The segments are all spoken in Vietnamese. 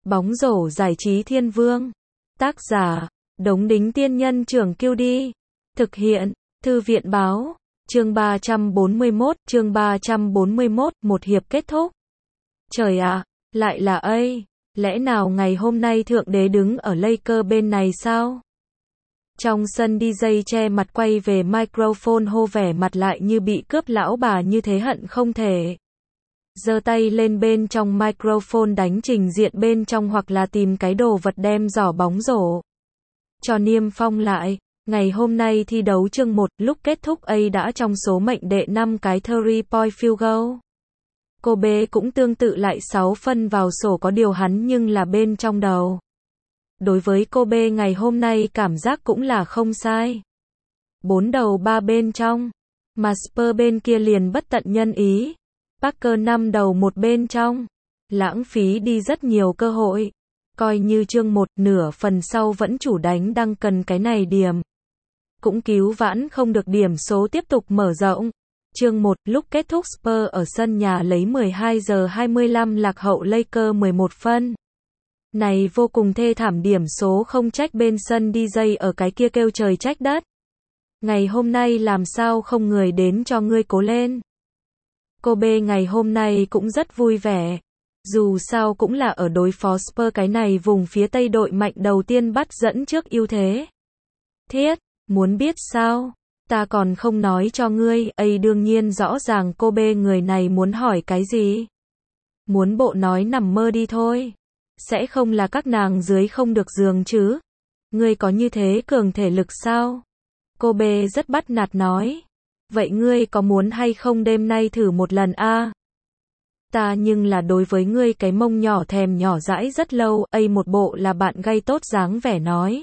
Bóng rổ giải trí thiên vương. Tác giả, Đống Đính Tiên Nhân Trưởng Kiêu Đi. Thực hiện, Thư viện Báo. Chương 341, một hiệp kết thúc. Trời ạ, lại là ấy, lẽ nào ngày hôm nay Thượng Đế đứng ở Laker bên này sao? Trong sân DJ che mặt quay về microphone hô vẻ mặt lại như bị cướp lão bà như thế hận không thể. Giơ tay lên bên trong microphone đánh trình diện bên trong hoặc là tìm cái đồ vật đem giỏ bóng rổ. Cho niêm phong lại, ngày hôm nay thi đấu chương 1 lúc kết thúc ấy đã trong số mệnh đệ 5 cái 3-point field goal. Kobe cũng tương tự lại 6 phân vào sổ có điều hắn nhưng là bên trong đầu. Đối với Kobe ngày hôm nay cảm giác cũng là không sai. 4 đầu 3 bên trong, mà Spurs bên kia liền bất tận nhân ý. Parker 5 đầu 1 bên trong, lãng phí đi rất nhiều cơ hội. Coi như chương 1 nửa phần sau vẫn chủ đánh đăng cần cái này điểm. Cũng cứu vãn không được điểm số tiếp tục mở rộng. Chương 1 lúc kết thúc Spurs ở sân nhà lấy 12:25 lạc hậu Lakers 11 phân. Này vô cùng thê thảm điểm số không trách bên sân DJ ở cái kia kêu trời trách đất. Ngày hôm nay làm sao không người đến cho ngươi cố lên. Kobe ngày hôm nay cũng rất vui vẻ. Dù sao cũng là ở đối phó Spurs cái này vùng phía Tây đội mạnh đầu tiên bắt dẫn trước ưu thế. Thiết, muốn biết sao? Ta còn không nói cho ngươi, ấy đương nhiên rõ ràng Kobe người này muốn hỏi cái gì. Muốn bộ nói nằm mơ đi thôi. Sẽ không là các nàng dưới không được giường chứ? Ngươi có như thế cường thể lực sao? Kobe rất bắt nạt nói. Vậy ngươi có muốn hay không đêm nay thử một lần a? Ta nhưng là đối với ngươi cái mông nhỏ thèm nhỏ dãi rất lâu, ấy một bộ là bạn gay tốt dáng vẻ nói.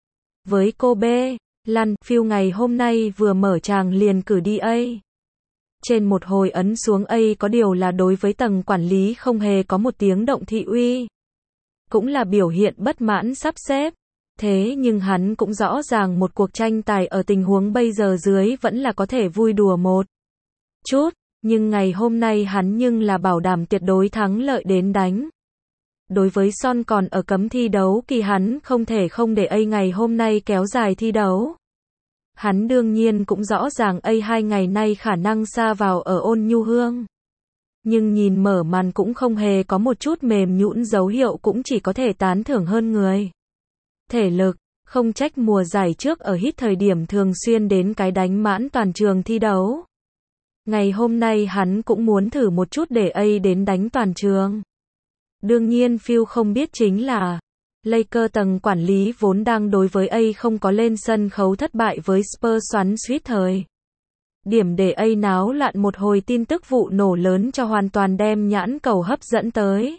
Với Kobe, lăn, phiêu ngày hôm nay vừa mở tràng liền cử đi ấy. Trên một hồi ấn xuống ấy có điều là đối với tầng quản lý không hề có một tiếng động thị uy. Cũng là biểu hiện bất mãn sắp xếp. Thế nhưng hắn cũng rõ ràng một cuộc tranh tài ở tình huống bây giờ dưới vẫn là có thể vui đùa một chút, nhưng ngày hôm nay hắn nhưng là bảo đảm tuyệt đối thắng lợi đến đánh. Đối với Son còn ở cấm thi đấu kỳ hắn không thể không để ấy ngày hôm nay kéo dài thi đấu. Hắn đương nhiên cũng rõ ràng ấy 2 ngày nay khả năng sa vào ở Ôn Nhu Hương. Nhưng nhìn mở màn cũng không hề có một chút mềm nhũn dấu hiệu cũng chỉ có thể tán thưởng hơn người. Thể lực, không trách mùa giải trước ở hit thời điểm thường xuyên đến cái đánh mãn toàn trường thi đấu. Ngày hôm nay hắn cũng muốn thử một chút để ấy đến đánh toàn trường. Đương nhiên Phil không biết chính là Lakers tầng quản lý vốn đang đối với ấy không có lên sân khấu thất bại với Spurs xoắn suýt thời điểm để ấy náo loạn một hồi tin tức vụ nổ lớn cho hoàn toàn đem nhãn cầu hấp dẫn tới.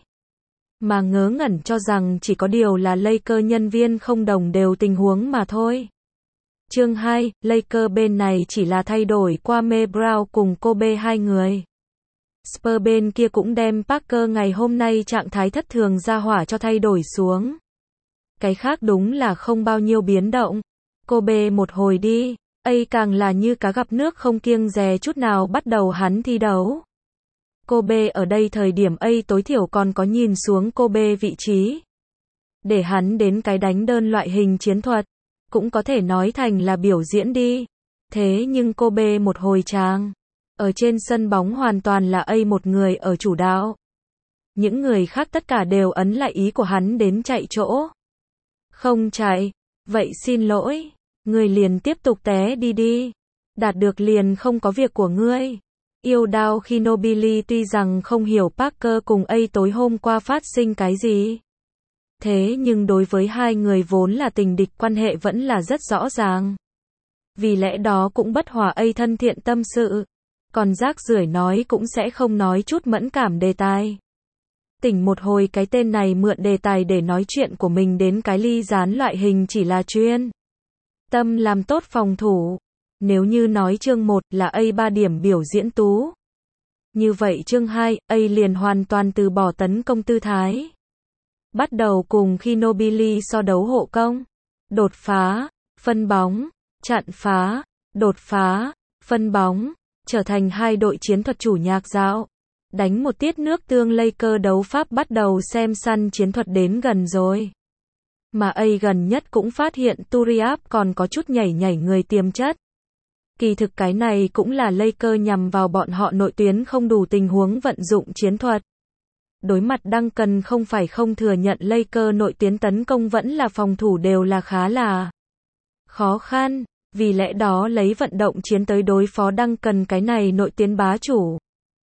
Mà ngớ ngẩn cho rằng chỉ có điều là Lakers nhân viên không đồng đều tình huống mà thôi. Chương 2, Lakers bên này chỉ là thay đổi qua Kwame Brown cùng Kobe 2 người. Spurs bên kia cũng đem Parker ngày hôm nay trạng thái thất thường ra hỏa cho thay đổi xuống. Cái khác đúng là không bao nhiêu biến động. Kobe một hồi đi, ấy càng là như cá gặp nước không kiêng dè chút nào bắt đầu hắn thi đấu. Kobe ở đây thời điểm ấy tối thiểu còn có nhìn xuống Kobe vị trí. Để hắn đến cái đánh đơn loại hình chiến thuật, cũng có thể nói thành là biểu diễn đi. Thế nhưng Kobe một hồi tràng, ở trên sân bóng hoàn toàn là ấy một người ở chủ đạo. Những người khác tất cả đều ấn lại ý của hắn đến chạy chỗ. Không chạy, vậy xin lỗi, người liền tiếp tục té đi đi. Đạt được liền không có việc của ngươi. Yêu đao khi Nobili tuy rằng không hiểu Parker cùng A tối hôm qua phát sinh cái gì. Thế nhưng đối với hai người vốn là tình địch quan hệ vẫn là rất rõ ràng. Vì lẽ đó cũng bất hòa A thân thiện tâm sự. Còn rác rưởi nói cũng sẽ không nói chút mẫn cảm đề tài. Tỉnh một hồi cái tên này mượn đề tài để nói chuyện của mình đến cái ly gián loại hình chỉ là chuyên tâm làm tốt phòng thủ. Nếu như nói chương 1 là A 3 điểm biểu diễn tú. Như vậy chương 2, A liền hoàn toàn từ bỏ tấn công tư thái. Bắt đầu cùng khi Nobili so đấu hộ công. Đột phá, phân bóng, chặn phá, đột phá, phân bóng, trở thành hai đội chiến thuật chủ nhạc dạo. Đánh một tiết nước tương Lakers đấu Pháp bắt đầu xem săn chiến thuật đến gần rồi. Mà A gần nhất cũng phát hiện Turiaf còn có chút nhảy người tiềm chất. Kỳ thực cái này cũng là Lakers nhằm vào bọn họ nội tuyến không đủ tình huống vận dụng chiến thuật. Đối mặt Duncan không phải không thừa nhận Lakers nội tuyến tấn công vẫn là phòng thủ đều là khá là khó khăn, vì lẽ đó lấy vận động chiến tới đối phó Duncan cái này nội tuyến bá chủ.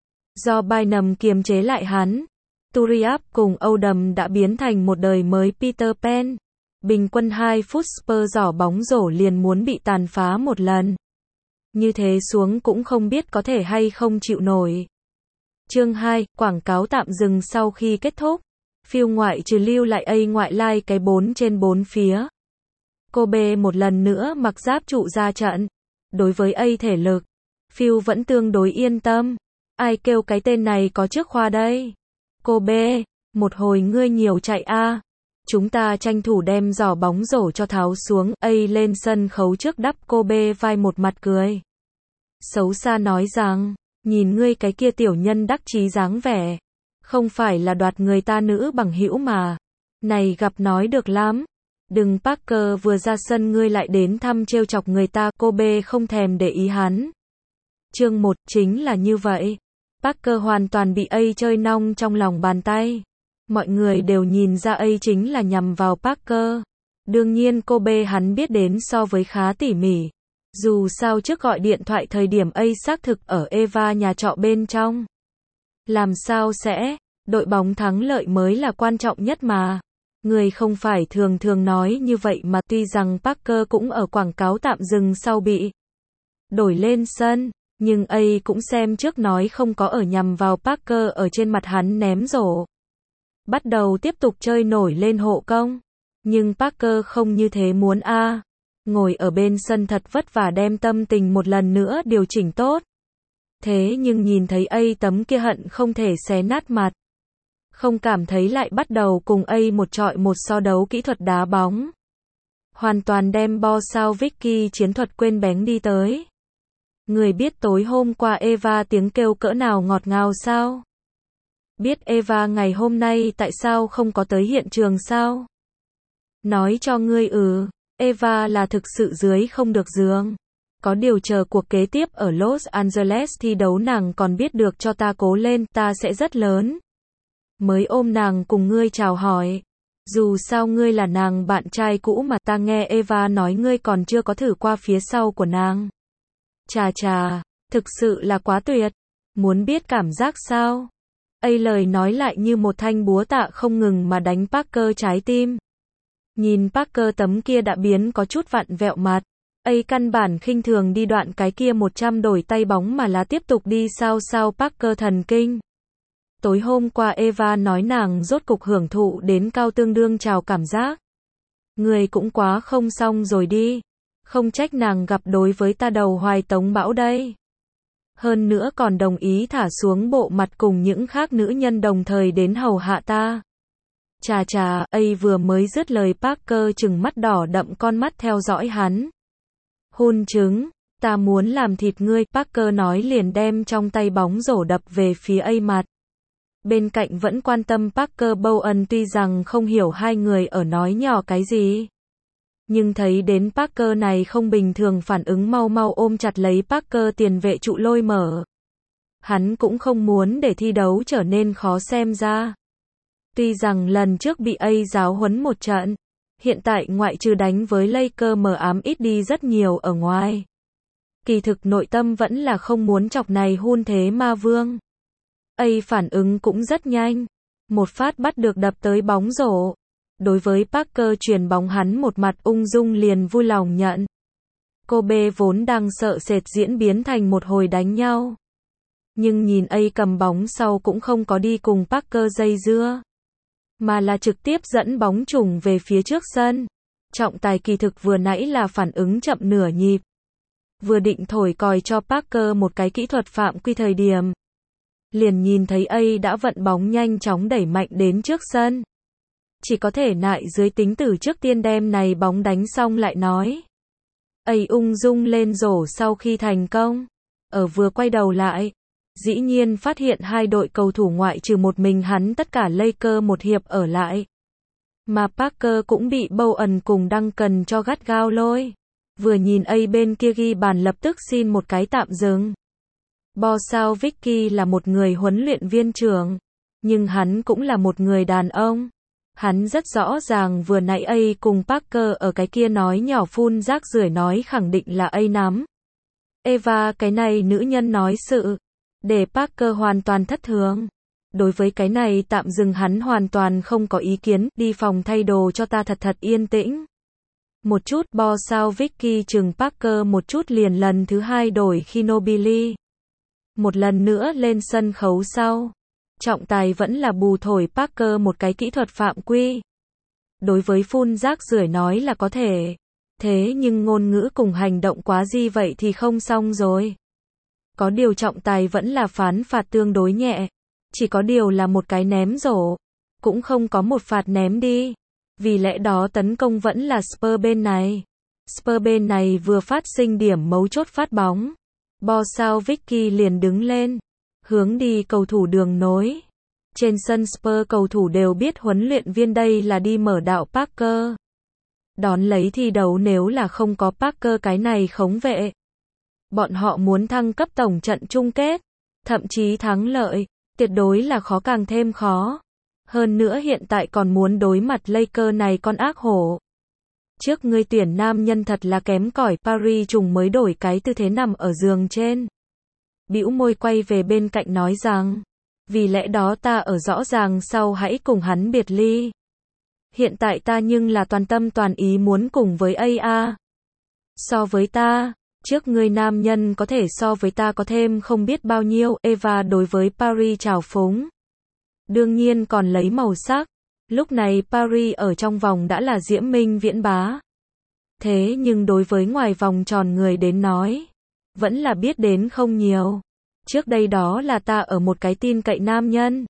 Do Bynum kiềm chế lại hắn, Turiaf cùng Odom đã biến thành một đời mới Peter Pan. Bình quân 2 phút Spurs giỏ bóng rổ liền muốn bị tàn phá một lần. Như thế xuống cũng không biết có thể hay không chịu nổi. Chương 2, quảng cáo tạm dừng sau khi kết thúc. Phiêu ngoại trừ lưu lại A ngoại lai cái 4/4 phía. Kobe một lần nữa mặc giáp trụ ra trận. Đối với A thể lực, Phiêu vẫn tương đối yên tâm. Ai kêu cái tên này có trước khoa đây? Kobe, một hồi ngươi nhiều chạy a. Chúng ta tranh thủ đem giỏ bóng rổ cho tháo xuống. A lên sân khấu trước đắp Kobe vai một mặt cười. Xấu xa nói rằng, nhìn ngươi cái kia tiểu nhân đắc chí dáng vẻ. Không phải là đoạt người ta nữ bằng hữu mà. Này gặp nói được lắm. Đừng Parker vừa ra sân ngươi lại đến thăm trêu chọc người ta. Kobe không thèm để ý hắn. Chương 1 chính là như vậy. Parker hoàn toàn bị A chơi nong trong lòng bàn tay. Mọi người đều nhìn ra A chính là nhằm vào Parker. Đương nhiên Kobe hắn biết đến so với khá tỉ mỉ. Dù sao trước gọi điện thoại thời điểm A xác thực ở Eva nhà trọ bên trong. Làm sao sẽ, đội bóng thắng lợi mới là quan trọng nhất mà. Người không phải thường nói như vậy mà tuy rằng Parker cũng ở quảng cáo tạm dừng sau bị đổi lên sân. Nhưng A cũng xem trước nói không có ở nhằm vào Parker ở trên mặt hắn ném rổ. Bắt đầu tiếp tục chơi nổi lên hộ công. Nhưng Parker không như thế muốn a. Ngồi ở bên sân thật vất vả đem tâm tình một lần nữa điều chỉnh tốt. Thế nhưng nhìn thấy A tấm kia hận không thể xé nát mặt. Không cảm thấy lại bắt đầu cùng A một trọi một so đấu kỹ thuật đá bóng. Hoàn toàn đem bo sao Vicky chiến thuật quên bén đi tới. Người biết tối hôm qua Eva tiếng kêu cỡ nào ngọt ngào sao? Biết Eva ngày hôm nay tại sao không có tới hiện trường sao? Nói cho ngươi Eva là thực sự dưới không được giường. Có điều chờ cuộc kế tiếp ở Los Angeles thi đấu nàng còn biết được cho ta cố lên, ta sẽ rất lớn. Mới ôm nàng cùng ngươi chào hỏi. Dù sao ngươi là nàng bạn trai cũ mà ta nghe Eva nói ngươi còn chưa có thử qua phía sau của nàng. Chà, thực sự là quá tuyệt. Muốn biết cảm giác sao? A lời nói lại như một thanh búa tạ không ngừng mà đánh Parker trái tim. Nhìn Parker tấm kia đã biến có chút vặn vẹo mặt. A căn bản khinh thường đi đoạn cái kia 100 đổi tay bóng mà là tiếp tục đi sao Parker thần kinh. Tối hôm qua Eva nói nàng rốt cục hưởng thụ đến cao tương đương chào cảm giác. Người cũng quá không xong rồi đi. Không trách nàng gặp đối với ta đầu hoài tống bão đây. Hơn nữa còn đồng ý thả xuống bộ mặt cùng những khác nữ nhân đồng thời đến hầu hạ ta. Chà, A vừa mới dứt lời Parker trừng mắt đỏ đậm con mắt theo dõi hắn. Hôn trứng, ta muốn làm thịt ngươi, Parker nói liền đem trong tay bóng rổ đập về phía A mặt. Bên cạnh vẫn quan tâm Parker Bowen tuy rằng không hiểu hai người ở nói nhỏ cái gì. Nhưng thấy đến Parker này không bình thường phản ứng mau ôm chặt lấy Parker tiền vệ trụ lôi mở. Hắn cũng không muốn để thi đấu trở nên khó xem ra. Tuy rằng lần trước bị A giáo huấn một trận, hiện tại ngoại trừ đánh với Lakers mờ ám ít đi rất nhiều ở ngoài. Kỳ thực nội tâm vẫn là không muốn chọc này hun thế ma vương. A phản ứng cũng rất nhanh. Một phát bắt được đập tới bóng rổ. Đối với Parker truyền bóng hắn một mặt ung dung liền vui lòng nhận. Kobe vốn đang sợ sệt diễn biến thành một hồi đánh nhau. Nhưng nhìn A cầm bóng sau cũng không có đi cùng Parker dây dưa. Mà là trực tiếp dẫn bóng trùng về phía trước sân. Trọng tài kỳ thực vừa nãy là phản ứng chậm nửa nhịp. Vừa định thổi còi cho Parker một cái kỹ thuật phạm quy thời điểm. Liền nhìn thấy A đã vận bóng nhanh chóng đẩy mạnh đến trước sân. Chỉ có thể nại dưới tính tử trước tiên đem này bóng đánh xong lại nói. A ung dung lên rổ sau khi thành công. Ở vừa quay đầu lại. dĩ nhiên phát hiện hai đội cầu thủ ngoại trừ một mình hắn tất cả Lakers một hiệp ở lại. Mà Parker cũng bị Bowen cùng Duncan cho gắt gao lôi. Vừa nhìn A bên kia ghi bàn lập tức xin một cái tạm dừng. Sao Vicky là một người huấn luyện viên trưởng, nhưng hắn cũng là một người đàn ông. Hắn rất rõ ràng vừa nãy A cùng Parker ở cái kia nói nhỏ phun rác rưởi nói khẳng định là A nắm. Eva cái này nữ nhân nói sự, để Parker hoàn toàn thất thường. Đối với cái này tạm dừng hắn hoàn toàn không có ý kiến, đi phòng thay đồ cho ta thật yên tĩnh. Một chút sao Vicky chừng Parker một chút liền lần thứ hai đổi khi Nobili. Một lần nữa lên sân khấu sau. Trọng tài vẫn là bù thổi Parker một cái kỹ thuật phạm quy. Đối với phun rác rưởi nói là có thể. Thế nhưng ngôn ngữ cùng hành động quá di vậy thì không xong rồi. Có điều trọng tài vẫn là phán phạt tương đối nhẹ. Chỉ có điều là một cái ném rổ. Cũng không có một phạt ném đi. Vì lẽ đó tấn công vẫn là Spurs bên này. Spurs bên này vừa phát sinh điểm mấu chốt phát bóng. Sao Vicky liền đứng lên. Hướng đi cầu thủ đường nối. Trên sân Spurs cầu thủ đều biết huấn luyện viên đây là đi mở đạo Parker. Đón lấy thi đấu nếu là không có Parker cái này khống vệ. Bọn họ muốn thăng cấp tổng trận chung kết. Thậm chí thắng lợi. Tuyệt đối là khó càng thêm khó. Hơn nữa hiện tại còn muốn đối mặt Lakers này con ác hổ. Trước ngươi tuyển nam nhân thật là kém cỏi. Paris trùng mới đổi cái tư thế nằm ở giường trên. Bĩu môi quay về bên cạnh nói rằng. Vì lẽ đó ta ở rõ ràng sau hãy cùng hắn biệt ly. Hiện tại ta nhưng là toàn tâm toàn ý muốn cùng với A. So với ta, trước ngươi nam nhân có thể so với ta có thêm không biết bao nhiêu. Eva đối với Paris trào phúng. Đương nhiên còn lấy màu sắc. Lúc này Paris ở trong vòng đã là diễm minh viễn bá. Thế nhưng đối với ngoài vòng tròn người đến nói, vẫn là biết đến không nhiều. Trước đây đó là ta ở một cái tin cậy nam nhân.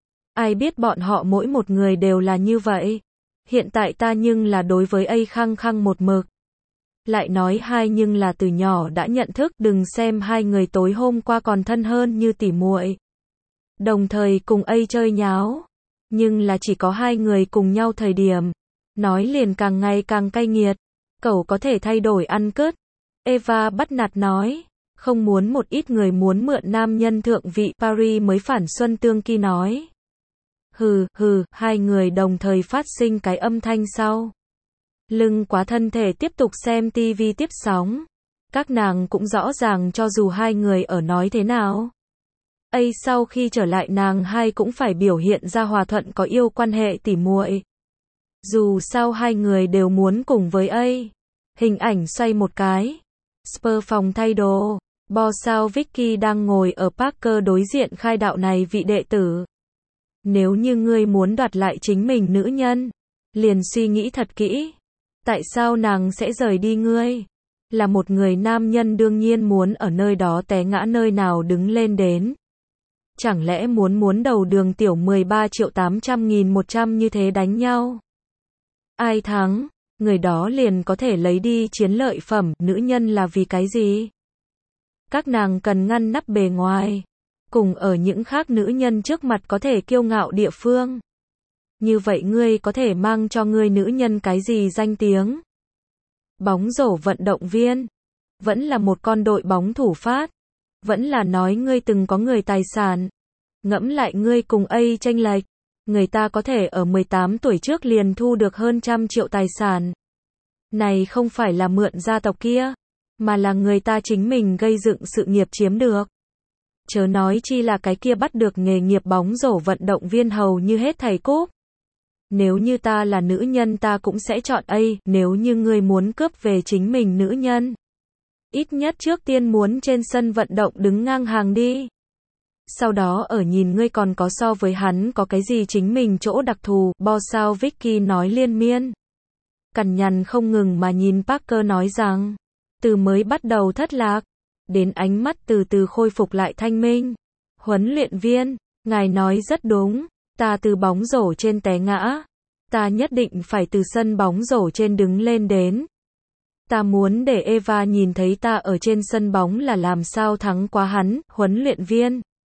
Ai biết bọn họ mỗi một người đều là như vậy. Hiện tại ta nhưng là đối với A khăng khăng một mực. Lại nói hai nhưng là từ nhỏ đã nhận thức, đừng xem hai người tối hôm qua còn thân hơn như tỉ muội. Đồng thời cùng A chơi nháo. Nhưng là chỉ có hai người cùng nhau thời điểm. Nói liền càng ngày càng cay nghiệt. Cậu có thể thay đổi ăn cướp. Eva bắt nạt nói. Không muốn một ít người muốn mượn nam nhân thượng vị. Paris mới phản Xuân Tương Kỳ nói. Hừ, hai người đồng thời phát sinh cái âm thanh sau. Lưng quá thân thể tiếp tục xem TV tiếp sóng. Các nàng cũng rõ ràng cho dù hai người ở nói thế nào. A sau khi trở lại nàng hai cũng phải biểu hiện ra hòa thuận có yêu quan hệ tỉ muội. Dù sao hai người đều muốn cùng với A. Hình ảnh xoay một cái. Spurs phòng thay đồ. Sao Vicky đang ngồi ở Parker đối diện khai đạo này vị đệ tử. Nếu như ngươi muốn đoạt lại chính mình nữ nhân, liền suy nghĩ thật kỹ. Tại sao nàng sẽ rời đi ngươi? Là một người nam nhân đương nhiên muốn ở nơi đó té ngã nơi nào đứng lên đến. Chẳng lẽ muốn đầu đường tiểu 13.800.100 như thế đánh nhau? Ai thắng, người đó liền có thể lấy đi chiến lợi phẩm, nữ nhân là vì cái gì? Các nàng cần ngăn nắp bề ngoài, cùng ở những khác nữ nhân trước mặt có thể kiêu ngạo địa phương. Như vậy ngươi có thể mang cho ngươi nữ nhân cái gì danh tiếng? Bóng rổ vận động viên, vẫn là một con đội bóng thủ phát, vẫn là nói ngươi từng có người tài sản. Ngẫm lại ngươi cùng A chênh lệch, người ta có thể ở 18 tuổi trước liền thu được hơn 100 triệu tài sản. Này không phải là mượn gia tộc kia, mà là người ta chính mình gây dựng sự nghiệp chiếm được. Chớ nói chi là cái kia bắt được nghề nghiệp bóng rổ vận động viên hầu như hết thảy cúp. Nếu như ta là nữ nhân ta cũng sẽ chọn A, nếu như ngươi muốn cướp về chính mình nữ nhân. Ít nhất trước tiên muốn trên sân vận động đứng ngang hàng đi. Sau đó ở nhìn ngươi còn có so với hắn có cái gì chính mình chỗ đặc thù. Sao Vicky nói liên miên. Cằn nhằn không ngừng mà nhìn Parker nói rằng. Từ mới bắt đầu thất lạc. Đến ánh mắt từ từ khôi phục lại thanh minh. Huấn luyện viên, ngài nói rất đúng. Ta từ bóng rổ trên té ngã. Ta nhất định phải từ sân bóng rổ trên đứng lên đến. Ta muốn để Eva nhìn thấy ta ở trên sân bóng là làm sao thắng quá hắn. Huấn luyện viên.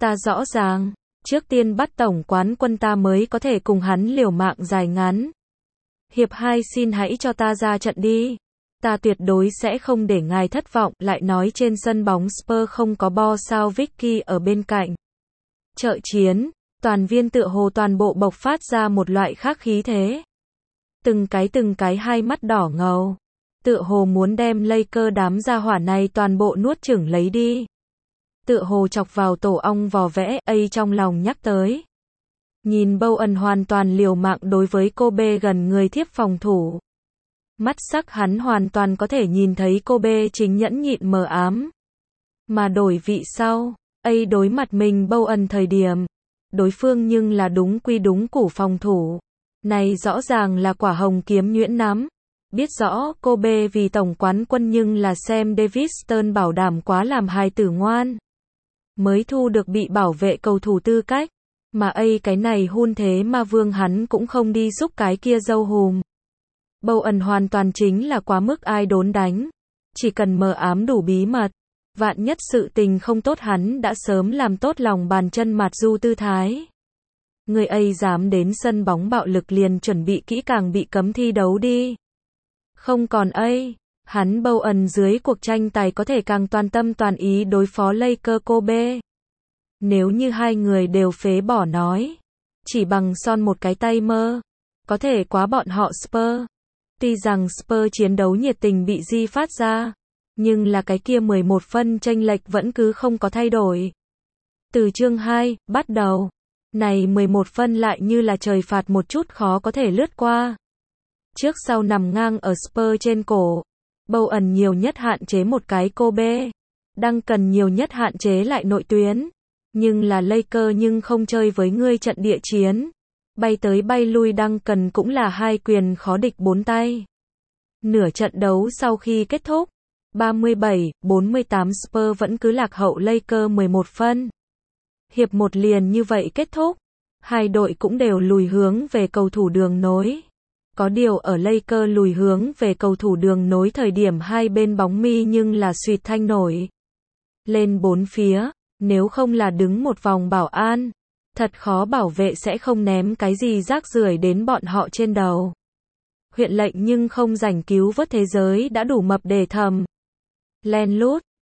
Ta rõ ràng, trước tiên bắt tổng quán quân ta mới có thể cùng hắn liều mạng dài ngắn. Hiệp 2 xin hãy cho ta ra trận đi. Ta tuyệt đối sẽ không để ngài thất vọng, lại nói trên sân bóng Spurs không có Bo sao Vicky ở bên cạnh. Trợ chiến, toàn viên tựa hồ toàn bộ bộc phát ra một loại khác khí thế. Từng cái hai mắt đỏ ngầu. Tựa hồ muốn đem Lakers đám gia hỏa này toàn bộ nuốt chửng lấy đi. Tựa hồ chọc vào tổ ong vò vẽ, ấy trong lòng nhắc tới. Nhìn Bowen hoàn toàn liều mạng đối với Kobe gần người thiếp phòng thủ. Mắt sắc hắn hoàn toàn có thể nhìn thấy Kobe chính nhẫn nhịn mờ ám. Mà đổi vị sau, ấy đối mặt mình Bowen thời điểm. Đối phương nhưng là đúng quy đúng củ phòng thủ. Này rõ ràng là quả hồng kiếm nhuyễn nắm. Biết rõ Kobe vì tổng quán quân nhưng là Sam Daviston bảo đảm quá làm hài tử ngoan. Mới thu được bị bảo vệ cầu thủ tư cách. Mà cái này hun thế mà vương hắn cũng không đi giúp cái kia dâu hùm. Bowen hoàn toàn chính là quá mức ai đốn đánh. Chỉ cần mờ ám đủ bí mật. Vạn nhất sự tình không tốt hắn đã sớm làm tốt lòng bàn chân mạt du tư thái. Người dám đến sân bóng bạo lực liền chuẩn bị kỹ càng bị cấm thi đấu đi. Không còn hắn Bowen dưới cuộc tranh tài có thể càng toàn tâm toàn ý đối phó Lakers Kobe. Nếu như hai người đều phế bỏ nói. Chỉ bằng son một cái tay mơ. Có thể quá bọn họ Spurs. Tuy rằng Spurs chiến đấu nhiệt tình bị di phát ra. Nhưng là cái kia 11 phân chênh lệch vẫn cứ không có thay đổi. Từ chương 2, bắt đầu. Này 11 phân lại như là trời phạt một chút khó có thể lướt qua. Trước sau nằm ngang ở Spurs trên cổ. Bowen nhiều nhất hạn chế một cái Kobe. Duncan nhiều nhất hạn chế lại nội tuyến. Nhưng là Lakers nhưng không chơi với ngươi trận địa chiến. Bay tới bay lui Duncan cũng là hai quyền khó địch bốn tay. Nửa trận đấu sau khi kết thúc. 37-48 Spurs vẫn cứ lạc hậu Lakers 11 phân. Hiệp 1 liền như vậy kết thúc. Hai đội cũng đều lùi hướng về cầu thủ đường nối. Có điều ở Lakers lùi hướng về cầu thủ đường nối thời điểm hai bên bóng mi nhưng là suýt thanh nổi. Lên bốn phía, nếu không là đứng một vòng bảo an, thật khó bảo vệ sẽ không ném cái gì rác rưởi đến bọn họ trên đầu. Huyện lệnh nhưng không rảnh cứu vớt thế giới đã đủ mập để thầm. Len lút,